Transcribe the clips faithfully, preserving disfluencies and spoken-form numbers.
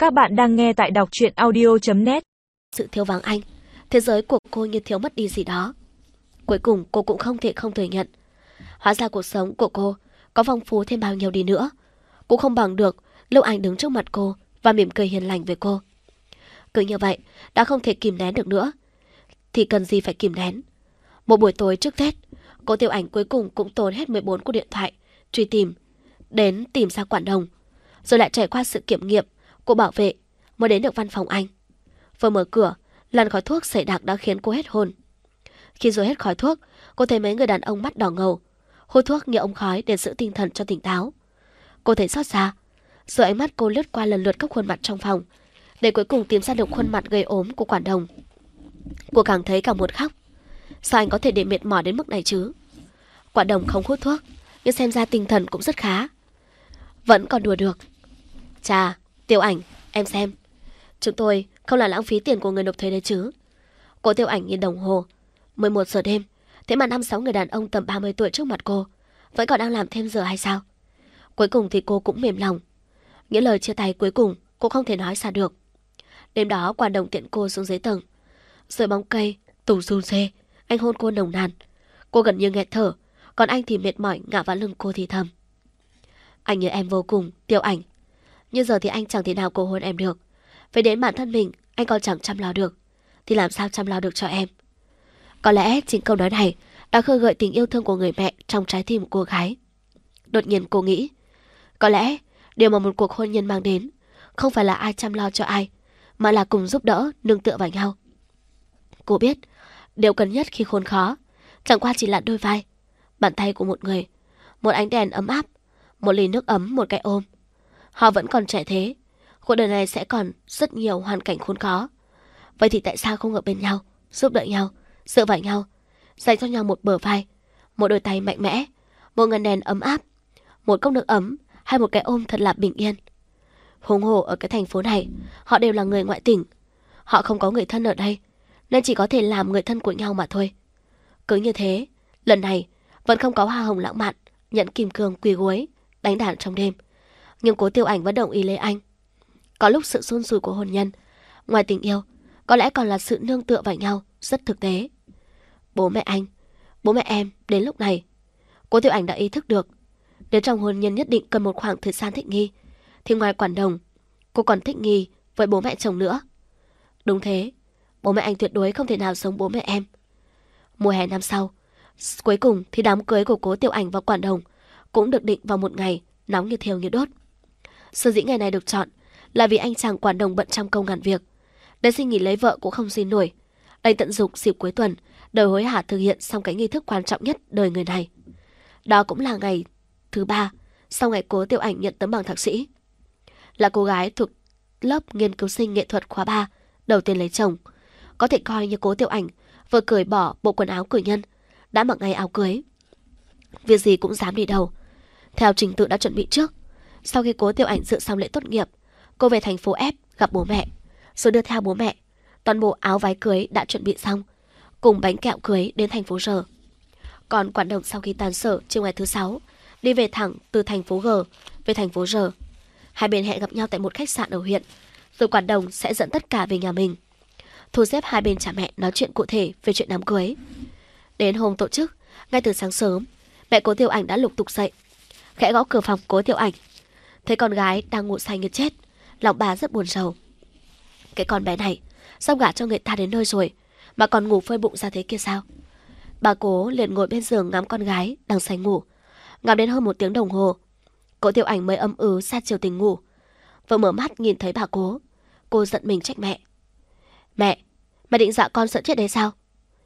Các bạn đang nghe tại đọc truyện audio chấm net. Sự thiếu vắng anh, thế giới của cô như thiếu mất đi gì đó. Cuối cùng cô cũng không thể không thừa nhận. Hóa ra cuộc sống của cô có phong phú thêm bao nhiêu đi nữa cũng không bằng được lúc anh đứng trước mặt cô và mỉm cười hiền lành với cô. Cứ như vậy đã không thể kìm nén được nữa thì cần gì phải kìm nén. Một buổi tối trước Tết, cô Tiêu Ảnh cuối cùng cũng tốn hết mười bốn cuộc điện thoại truy tìm đến tìm ra Quản Đồng, rồi lại trải qua sự kiểm nghiệm của bảo vệ mới đến được văn phòng anh. Vừa mở cửa, làn khói thuốc sẩy đặc đã khiến cô hết hồn. Khi rồi hết khói thuốc, cô thấy mấy người đàn ông mắt đỏ ngầu hút thuốc như ống khói để giữ tinh thần cho tỉnh táo. Cô thấy xót xa, rồi ánh mắt cô lướt qua lần lượt các khuôn mặt trong phòng, để cuối cùng tìm ra được khuôn mặt gầy ốm của Quản Đồng. Cô càng thấy càng muốn khóc. Sao anh có thể để mệt mỏi đến mức này chứ? Quản Đồng không hút thuốc, nhưng xem ra tinh thần cũng rất khá, vẫn còn đùa được. Chà, Tiêu Ảnh, em xem, chúng tôi không là lãng phí tiền của người nộp thuế đấy chứ? Cô Tiêu Ảnh nhìn đồng hồ, mười một giờ đêm, thế mà năm sáu người đàn ông tầm ba mươi tuổi trước mặt cô vẫn còn đang làm thêm giờ hay sao? Cuối cùng thì cô cũng mềm lòng. Những lời chia tay cuối cùng cô không thể nói ra được. Đêm đó Quản Đồng tiện cô xuống dưới tầng, dưới bóng cây, tùng run rê, anh hôn cô nồng nàn. Cô gần như nghẹt thở, còn anh thì mệt mỏi ngã vào lưng cô thì thầm: anh nhớ em vô cùng, Tiêu Ảnh. Nhưng giờ thì anh chẳng thể nào cầu hôn em được. Về đến bản thân mình anh còn chẳng chăm lo được, thì làm sao chăm lo được cho em? Có lẽ chính câu nói này đã khơi gợi tình yêu thương của người mẹ trong trái tim của cô gái. Đột nhiên cô nghĩ, có lẽ điều mà một cuộc hôn nhân mang đến không phải là ai chăm lo cho ai, mà là cùng giúp đỡ, nương tựa vào nhau. Cô biết điều cần nhất khi khốn khó chẳng qua chỉ là đôi vai, bàn tay của một người, một ánh đèn ấm áp, một ly nước ấm, một cái ôm. Họ vẫn còn trẻ thế, cuộc đời này sẽ còn rất nhiều hoàn cảnh khốn khó. Vậy thì tại sao không ở bên nhau, giúp đỡ nhau, dựa vào nhau, dành cho nhau một bờ vai, một đôi tay mạnh mẽ, một ngọn đèn ấm áp, một cốc nước ấm, hay một cái ôm thật là bình yên. Huống hồ ở cái thành phố này, họ đều là người ngoại tỉnh, họ không có người thân ở đây, nên chỉ có thể làm người thân của nhau mà thôi. Cứ như thế, lần này vẫn không có hoa hồng lãng mạn, nhẫn kim cương quỳ gối, đánh đàn trong đêm, nhưng cố Tiêu Ảnh vẫn đồng ý lấy anh. Có lúc sự xôn xùi của hôn nhân, ngoài tình yêu, có lẽ còn là sự nương tựa vào nhau rất thực tế. Bố mẹ anh, bố mẹ em đến lúc này, cố Tiêu Ảnh đã ý thức được, nếu trong hôn nhân nhất định cần một khoảng thời gian thích nghi, thì ngoài Quản Đồng, cô còn thích nghi với bố mẹ chồng nữa. Đúng thế, bố mẹ anh tuyệt đối không thể nào giống bố mẹ em. Mùa hè năm sau, cuối cùng thì đám cưới của cố Tiêu Ảnh và Quản Đồng cũng được định vào một ngày nóng như thiêu như đốt. Sở dĩ ngày này được chọn là vì anh chàng Quản Đồng bận trăm công ngàn việc, đến xin nghỉ lấy vợ cũng không xin nổi, đành tận dụng dịp cuối tuần để hối hả thực hiện xong cái nghi thức quan trọng nhất đời người này. Đó cũng là ngày thứ ba sau ngày cố Tiêu Ảnh nhận tấm bằng thạc sĩ. Là cô gái thuộc lớp nghiên cứu sinh nghệ thuật khóa ba đầu tiên lấy chồng, có thể coi như cố Tiêu Ảnh vừa cởi bỏ bộ quần áo cử nhân, đã mặc ngay áo cưới. Việc gì cũng dám đi đầu, theo trình tự đã chuẩn bị trước. Sau khi cố Tiêu Ảnh dự xong lễ tốt nghiệp, cô về thành phố F gặp bố mẹ, rồi đưa theo bố mẹ toàn bộ áo váy cưới đã chuẩn bị xong, cùng bánh kẹo cưới đến thành phố R. Còn Quản Đồng sau khi tan sở chiều ngày thứ sáu, đi về thẳng từ thành phố G về thành phố R. Hai bên hẹn gặp nhau tại một khách sạn ở huyện, rồi Quản Đồng sẽ dẫn tất cả về nhà mình, thu xếp hai bên cha mẹ nói chuyện cụ thể về chuyện đám cưới. Đến hôm tổ chức, ngay từ sáng sớm, mẹ cố Tiêu Ảnh đã lục tục dậy, khẽ gõ cửa phòng cố Tiêu Ảnh. Thấy con gái đang ngủ say như chết, lòng bà rất buồn rầu. Cái con bé này sao gả cho người ta đến nơi rồi mà còn ngủ phơi bụng ra thế kia sao? Bà cố liền ngồi bên giường ngắm con gái đang say ngủ, ngắm đến hơn một tiếng đồng hồ. Cố Tiêu Ảnh mới ấm ứ xa chiều tình ngủ. Vừa mở mắt nhìn thấy bà cố, cô giận mình trách mẹ. Mẹ, mẹ định dọa con sợ chết đấy sao?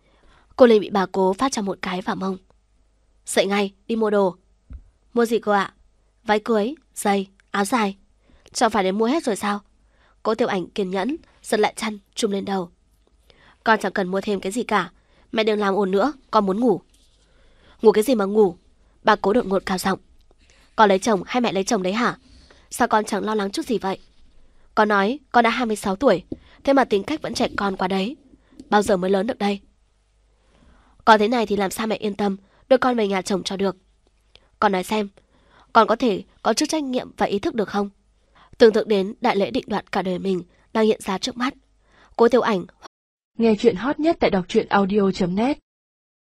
Cô liền bị bà cố phát cho một cái vào mông. Dậy ngay, đi mua đồ. Mua gì cô ạ? Váy cưới, giày, áo dài. Chẳng phải để mua hết rồi sao? Cố Tiêu Ảnh kiên nhẫn giật lại chăn trùm lên đầu. Con chẳng cần mua thêm cái gì cả, mẹ đừng làm ồn nữa, con muốn ngủ. Ngủ cái gì mà ngủ? Bà cố đột ngột cao giọng. Con lấy chồng hay mẹ lấy chồng đấy hả? Sao con chẳng lo lắng chút gì vậy? Con nói con đã hai mươi sáu tuổi, thế mà tính cách vẫn trẻ con quá đấy. Bao giờ mới lớn được đây? Con thế này thì làm sao mẹ yên tâm đưa con về nhà chồng cho được? Con nói xem, con có thể có chút trách nhiệm và ý thức được không? Tưởng tượng đến đại lễ định đoạt cả đời mình đang hiện ra trước mắt. Cố Tiểu Ảnh. Nghe chuyện hot nhất tại đọc truyện audio chấm net.